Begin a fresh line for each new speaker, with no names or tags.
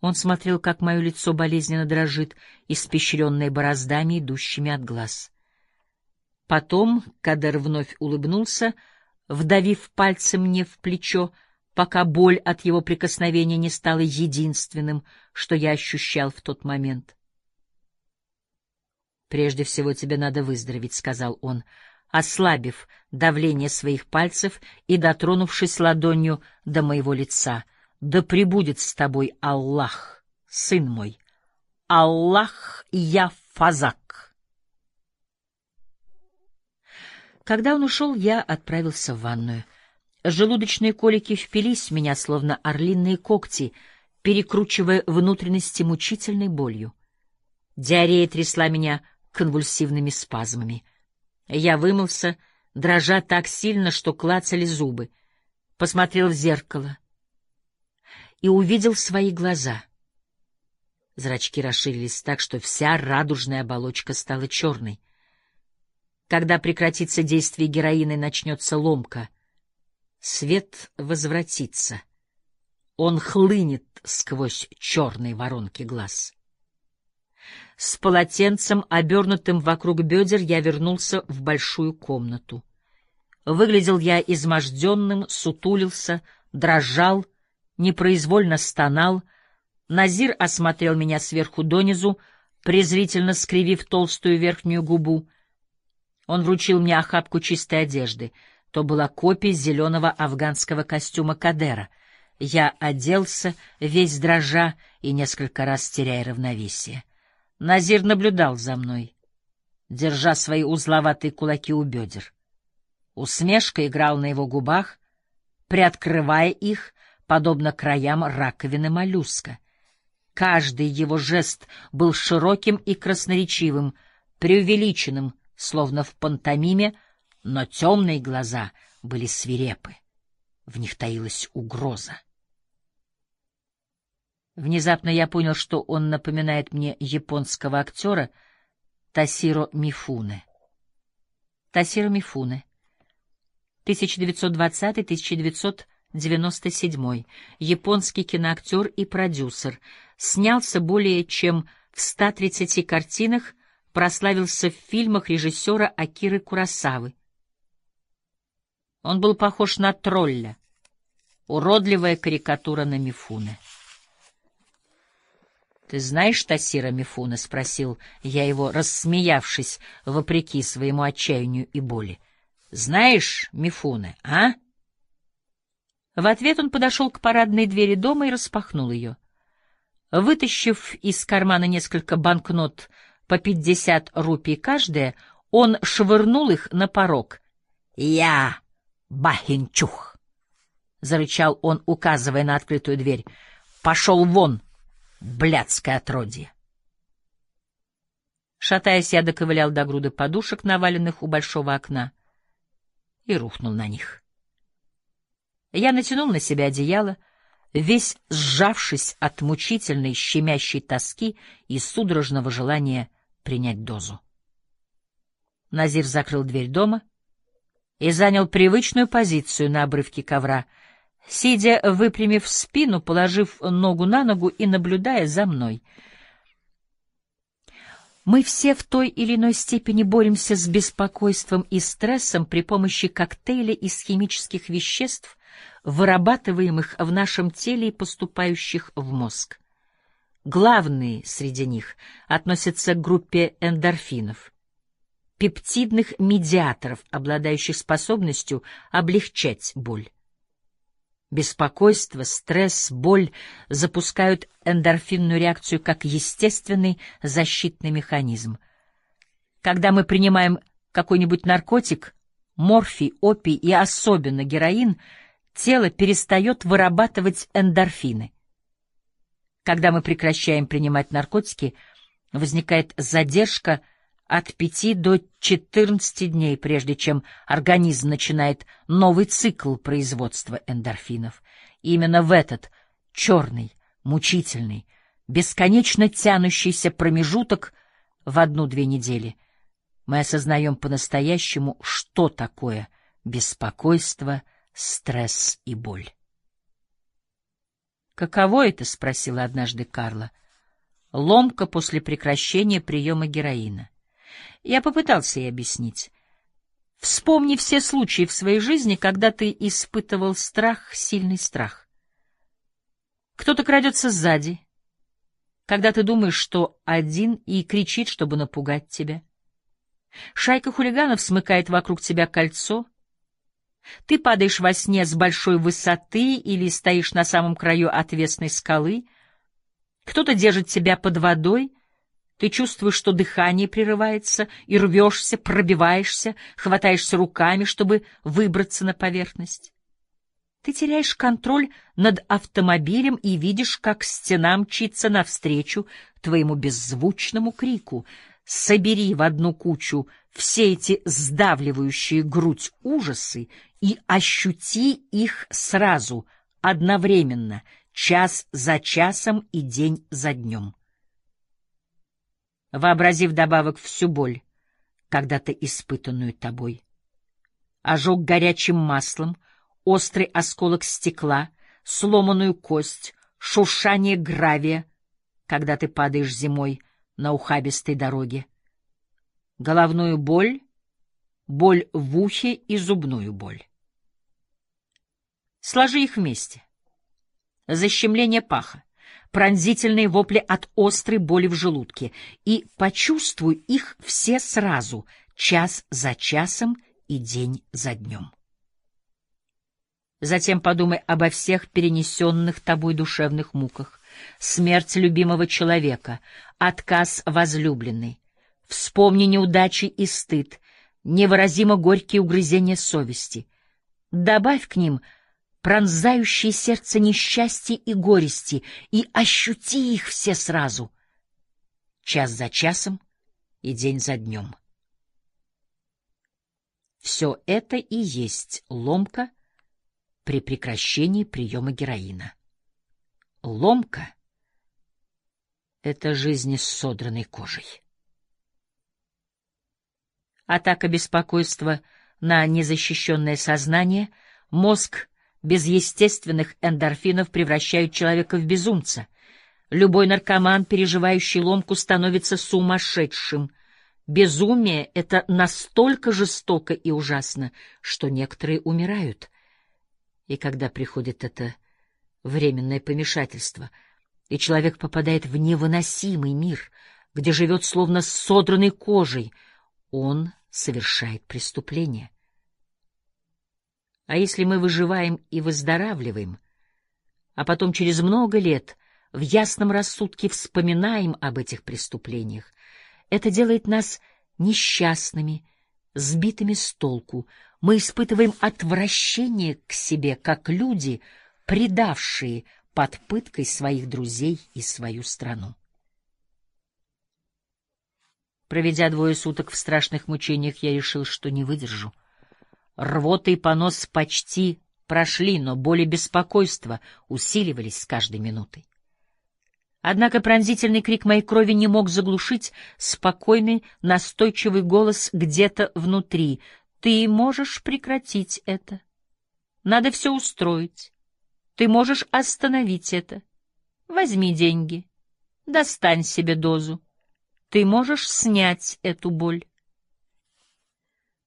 Он смотрел, как мое лицо болезненно дрожит, испещренное бороздами, идущими от глаз. Потом Кадер вновь улыбнулся, вдавив пальцем мне в плечо, пока боль от его прикосновения не стала единственным, что я ощущал в тот момент. «Прежде всего тебе надо выздороветь», — сказал он, ослабив давление своих пальцев и дотронувшись ладонью до моего лица. «Да пребудет с тобой Аллах, сын мой! Аллах я фазак!» Когда он ушел, я отправился в ванную. Желудочные колики впились в меня, словно орлиные когти, перекручивая внутренности мучительной болью. Диарея трясла меня конвульсивными спазмами. Я вымылся, дрожа так сильно, что клацали зубы, посмотрел в зеркало и увидел свои глаза. Зрачки расширились так, что вся радужная оболочка стала черной. Когда прекратится действие героина и начнется ломка, свет возвратится. Он хлынет сквозь черные воронки глаз. С полотенцем, обернутым вокруг бедер, я вернулся в большую комнату. Выглядел я изможденным, сутулился, дрожал, непроизвольно стонал. Назир осмотрел меня сверху донизу, презрительно скривив толстую верхнюю губу. Он вручил мне охапку чистой одежды. То была копия зеленого афганского костюма Кадера. Я оделся, весь дрожа и несколько раз теряя равновесие. Назир наблюдал за мной, держа свои узловатые кулаки у бедер. Усмешка играла на его губах, приоткрывая их, подобно краям раковины моллюска. Каждый его жест был широким и красноречивым, преувеличенным, словно в пантомиме, но темные глаза были свирепы. В них таилась угроза. Внезапно я понял, что он напоминает мне японского актера Тасиро Мифуне. Тасиро Мифуне, 1920-1997, японский киноактер и продюсер, снялся более чем в 130 картинах, прославился в фильмах режиссера Акиры Куросавы. Он был похож на тролля, уродливая карикатура на Мифуне. «Ты знаешь Тасиро Мифуне?» — спросил я его, рассмеявшись, вопреки своему отчаянию и боли. «Знаешь Мифуне, а?» В ответ он подошел к парадной двери дома и распахнул ее. Вытащив из кармана несколько банкнот по 50 рупий каждая, он швырнул их на порог. «Я Бахинчух!» — зарычал он, указывая на открытую дверь. «Пошел вон, блядское отродье!» Шатаясь, я доковылял до груды подушек, наваленных у большого окна, и рухнул на них. Я натянул на себя одеяло, весь сжавшись от мучительной, щемящей тоски и судорожного желания принять дозу. Назир закрыл дверь дома и занял привычную позицию на обрывке ковра, сидя, выпрямив спину, положив ногу на ногу и наблюдая за мной. Мы все в той или иной степени боремся с беспокойством и стрессом при помощи коктейля из химических веществ, вырабатываемых в нашем теле и поступающих в мозг. Главные среди них относятся к группе эндорфинов, пептидных медиаторов, обладающих способностью облегчать боль. Беспокойство, стресс, боль запускают эндорфинную реакцию как естественный защитный механизм. Когда мы принимаем какой-нибудь наркотик, морфий, опий и особенно героин, тело перестает вырабатывать эндорфины. Когда мы прекращаем принимать наркотики, возникает задержка от 5 до 14 дней, прежде чем организм начинает новый цикл производства эндорфинов. И именно в этот черный, мучительный, бесконечно тянущийся промежуток в 1-2 недели мы осознаем по-настоящему, что такое беспокойство, стресс и боль. «Каково это?» — спросила однажды Карла. «Ломка после прекращения приема героина». Я попытался ей объяснить. Вспомни все случаи в своей жизни, когда ты испытывал страх, сильный страх. Кто-то крадется сзади, когда ты думаешь, что один, и кричит, чтобы напугать тебя. Шайка хулиганов смыкает вокруг тебя кольцо. Ты падаешь во сне с большой высоты или стоишь на самом краю отвесной скалы. Кто-то держит тебя под водой. Ты чувствуешь, что дыхание прерывается, и рвешься, пробиваешься, хватаешься руками, чтобы выбраться на поверхность. Ты теряешь контроль над автомобилем и видишь, как стена мчится навстречу твоему беззвучному крику. Собери в одну кучу все эти сдавливающие грудь ужасы и ощути их сразу, одновременно, час за часом и день за днем. Вообрази вдобавок всю боль, когда-то испытанную тобой. Ожог горячим маслом, острый осколок стекла, сломанную кость, шуршание гравия, когда ты падаешь зимой на ухабистой дороге. Головную боль, боль в ухе и зубную боль. Сложи их вместе. Защемление паха, пронзительные вопли от острой боли в желудке, и почувствуй их все сразу, час за часом и день за днем. Затем подумай обо всех перенесенных тобой душевных муках: смерть любимого человека, отказ возлюбленной. Вспомни неудачи и стыд, невыразимо горькие угрызения совести. Добавь к ним пронзающие сердце несчастья и горести, и ощути их все сразу, час за часом и день за днем. Все это и есть ломка при прекращении приема героина. Ломка — это жизнь с содранной кожей. Атака беспокойства на незащищенное сознание, мозг без естественных эндорфинов превращают человека в безумца. Любой наркоман, переживающий ломку, становится сумасшедшим. Безумие — это настолько жестоко и ужасно, что некоторые умирают. И когда приходит это временное помешательство, и человек попадает в невыносимый мир, где живет словно с содранной кожей, он совершает преступление. А если мы выживаем и выздоравливаем, а потом через много лет в ясном рассудке вспоминаем об этих преступлениях, это делает нас несчастными, сбитыми с толку. Мы испытываем отвращение к себе, как люди, предавшие под пыткой своих друзей и свою страну. Проведя 2 суток в страшных мучениях, я решил, что не выдержу. Рвота и понос почти прошли, но боль и беспокойство усиливались с каждой минутой. Однако пронзительный крик моей крови не мог заглушить спокойный, настойчивый голос где-то внутри. «Ты можешь прекратить это. Надо все устроить. Ты можешь остановить это. Возьми деньги. Достань себе дозу. Ты можешь снять эту боль».